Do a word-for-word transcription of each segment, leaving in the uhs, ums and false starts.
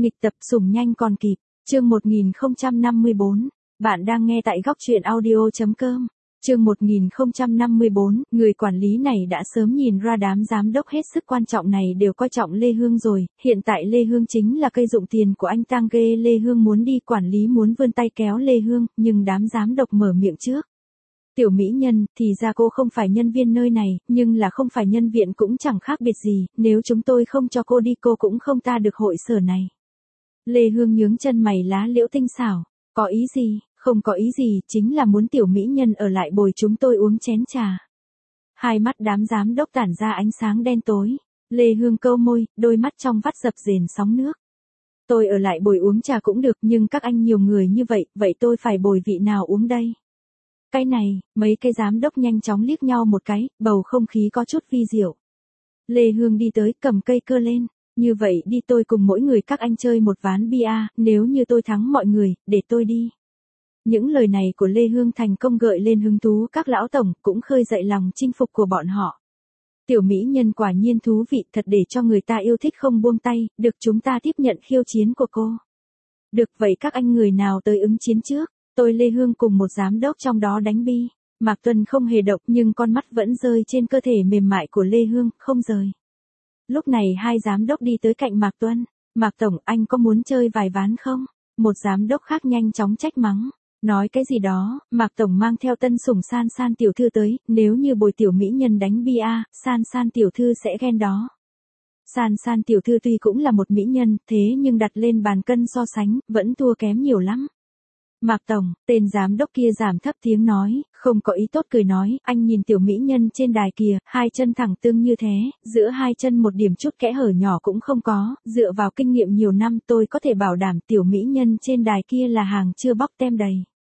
Nghịch tập sủng nhanh còn kịp, chương một nghìn không trăm năm mươi bốn, bạn đang nghe tại góc truyện audio chấm com. Chương một nghìn không trăm năm mươi bốn, người quản lý này đã sớm nhìn ra đám giám đốc hết sức quan trọng này đều coi trọng Lê Hương rồi, hiện tại Lê Hương chính là cây dụng tiền của anh Tang ghê. Lê Hương muốn đi, quản lý muốn vươn tay kéo Lê Hương, nhưng đám giám đốc mở miệng trước. Tiểu mỹ nhân, thì ra cô không phải nhân viên nơi này, nhưng là không phải nhân viên cũng chẳng khác biệt gì, nếu chúng tôi không cho cô đi cô cũng không ta được hội sở này. Lê Hương nhướng chân mày lá liễu tinh xảo, có ý gì? Không có ý gì, chính là muốn tiểu mỹ nhân ở lại bồi chúng tôi uống chén trà. Hai mắt đám giám đốc tản ra ánh sáng đen tối. Lê Hương câu môi, đôi mắt trong vắt dập dềnh sóng nước. Tôi ở lại bồi uống trà cũng được, nhưng các anh nhiều người như vậy, vậy tôi phải bồi vị nào uống đây? Cái này, mấy cái giám đốc nhanh chóng liếc nhau một cái, bầu không khí có chút vi diệu. Lê Hương đi tới, cầm cây cơ lên. Như vậy đi, tôi cùng mỗi người các anh chơi một ván bia, nếu như tôi thắng mọi người, để tôi đi. Những lời này của Lê Hương thành công gợi lên hứng thú các lão tổng, cũng khơi dậy lòng chinh phục của bọn họ. Tiểu mỹ nhân quả nhiên thú vị thật, để cho người ta yêu thích không buông tay, được, chúng ta tiếp nhận khiêu chiến của cô. Được, vậy các anh người nào tới ứng chiến trước? Tôi Lê Hương cùng một giám đốc trong đó đánh bi. Mạc Tuân không hề động nhưng con mắt vẫn rơi trên cơ thể mềm mại của Lê Hương, không rời. Lúc này hai giám đốc đi tới cạnh Mạc Tuân. Mạc Tổng, anh có muốn chơi vài ván không? Một giám đốc khác nhanh chóng trách mắng. Nói cái gì đó, Mạc Tổng mang theo tân sủng San San tiểu thư tới, nếu như bồi tiểu mỹ nhân đánh bia, San San tiểu thư sẽ ghen đó. San San tiểu thư tuy cũng là một mỹ nhân, thế nhưng đặt lên bàn cân so sánh, vẫn thua kém nhiều lắm. Mạc Tổng, tên giám đốc kia giảm thấp tiếng nói, không có ý tốt cười nói, anh nhìn tiểu mỹ nhân trên đài kìa, hai chân thẳng tưng như thế, giữa hai chân một điểm chút kẽ hở nhỏ cũng không có, dựa vào kinh nghiệm nhiều năm tôi có thể bảo đảm tiểu mỹ nhân trên đài kia là hàng chưa bóc tem đầy.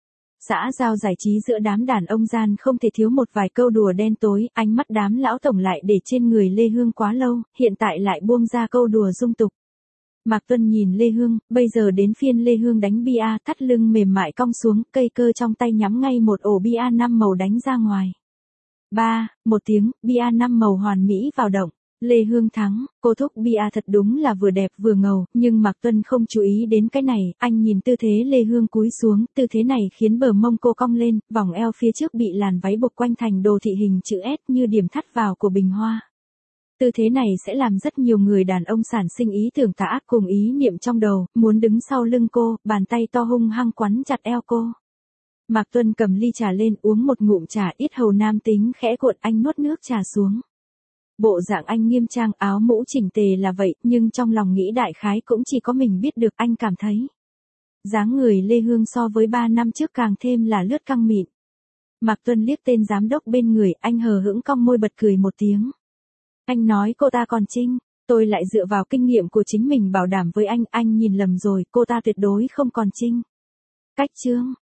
Xã giao giải trí giữa đám đàn ông gian không thể thiếu một vài câu đùa đen tối, ánh mắt đám lão tổng lại để trên người Lê Hương quá lâu, hiện tại lại buông ra câu đùa dung tục. Mạc Tuân nhìn Lê Hương, bây giờ đến phiên Lê Hương đánh bia, thắt lưng mềm mại cong xuống, cây cơ trong tay nhắm ngay một ổ bia năm màu đánh ra ngoài. Ba, một tiếng, bia năm màu hoàn mỹ vào động. Lê Hương thắng, cô thúc bia thật đúng là vừa đẹp vừa ngầu, nhưng Mạc Tuân không chú ý đến cái này, anh nhìn tư thế Lê Hương cúi xuống, tư thế này khiến bờ mông cô cong lên, vòng eo phía trước bị làn váy buộc quanh thành đồ thị hình chữ S như điểm thắt vào của bình hoa. Tư thế này sẽ làm rất nhiều người đàn ông sản sinh ý tưởng tà ác cùng ý niệm trong đầu, muốn đứng sau lưng cô, bàn tay to hung hăng quắn chặt eo cô. Mạc Tuân cầm ly trà lên uống một ngụm trà, yết hầu nam tính khẽ cuộn, anh nuốt nước trà xuống. Bộ dạng anh nghiêm trang, áo mũ chỉnh tề là vậy, nhưng trong lòng nghĩ đại khái cũng chỉ có mình biết được. Anh cảm thấy dáng người Lê Hương so với ba năm trước càng thêm là lướt căng mịn. Mạc Tuân liếc tên giám đốc bên người, anh hờ hững cong môi bật cười một tiếng. Anh nói cô ta còn trinh, tôi lại dựa vào kinh nghiệm của chính mình bảo đảm với anh, anh nhìn lầm rồi, cô ta tuyệt đối không còn trinh. Cách chương,